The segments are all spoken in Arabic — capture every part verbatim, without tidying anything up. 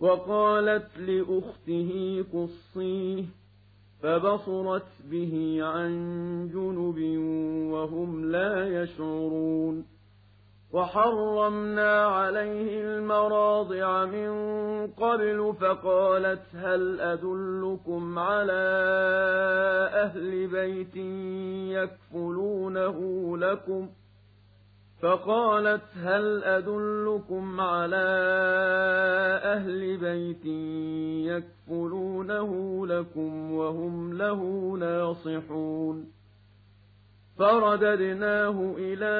وقالت لأخته قصيه فبصرت به عن جنب وهم لا يشعرون وحرمنا عليه المراضع من قبل فقالت هل أدلكم على أهل بيت يكفلونه لكم فقالت هل أدلكم على أهل بيت يكفلونه لكم وهم له ناصحون فرددناه إلى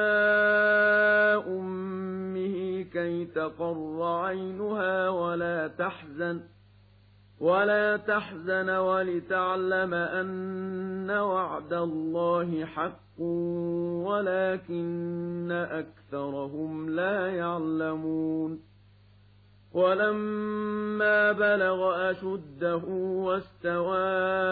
أمه كي تقر عينها ولا تحزن ولا تحزن ولتعلم أن وعد الله حق ولكن أكثرهم لا يعلمون ولما بلغ أشده واستوى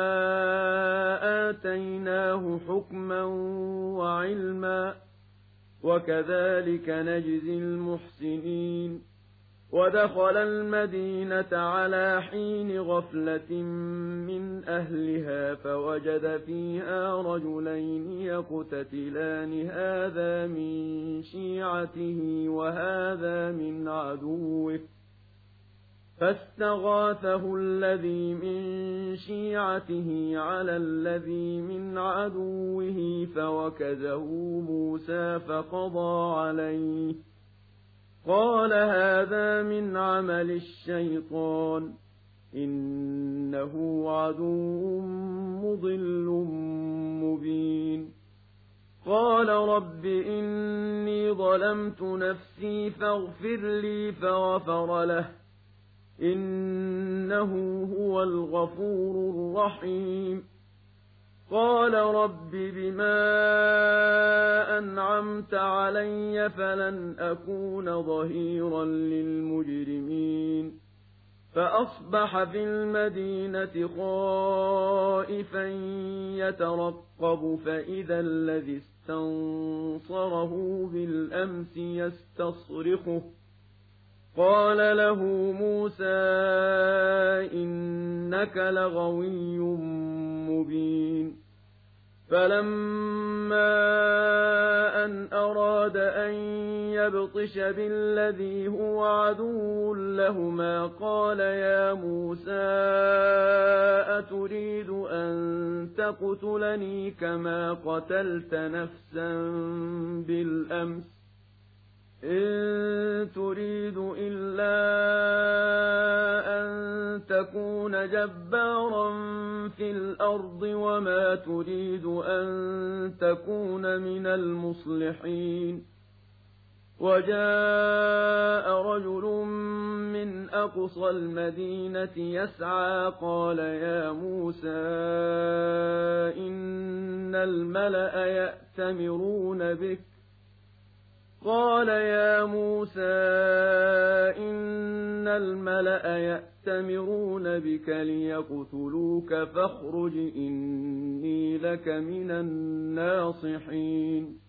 آتيناه حكما وعلما وكذلك نجزي المحسنين ودخل المدينة على حين غفلة من أهلها فوجد فيها رجلين يقتتلان هذا من شيعته وهذا من عدوه فاستغاثه الذي من شيعته على الذي من عدوه فوكزه موسى فقضى عليه قال هذا من عمل الشيطان إنه عدو مضل مبين قال رب إني ظلمت نفسي فاغفر لي فغفر له إنه هو الغفور الرحيم قال رب بما أنعمت علي فلن أكون ظهيرا للمجرمين فأصبح في المدينة خائفا يترقب فإذا الذي استنصره بالأمس يستصرخه قال له موسى إنك لغوي مبين فلما أن أراد أن يبطش بالذي هو عدو لهما قال يا موسى أتريد أن تقتلني كما قتلت نفسا بالأمس إن تريد إلا أن تكون جبارا في الأرض وما تريد أن تكون من المصلحين وجاء رجل من أقصى المدينة يسعى قال يا موسى إن الملأ يأتمرون بك قال يا موسى إن الملأ يأتمرون بك ليقتلوك فاخرج إني لك من الناصحين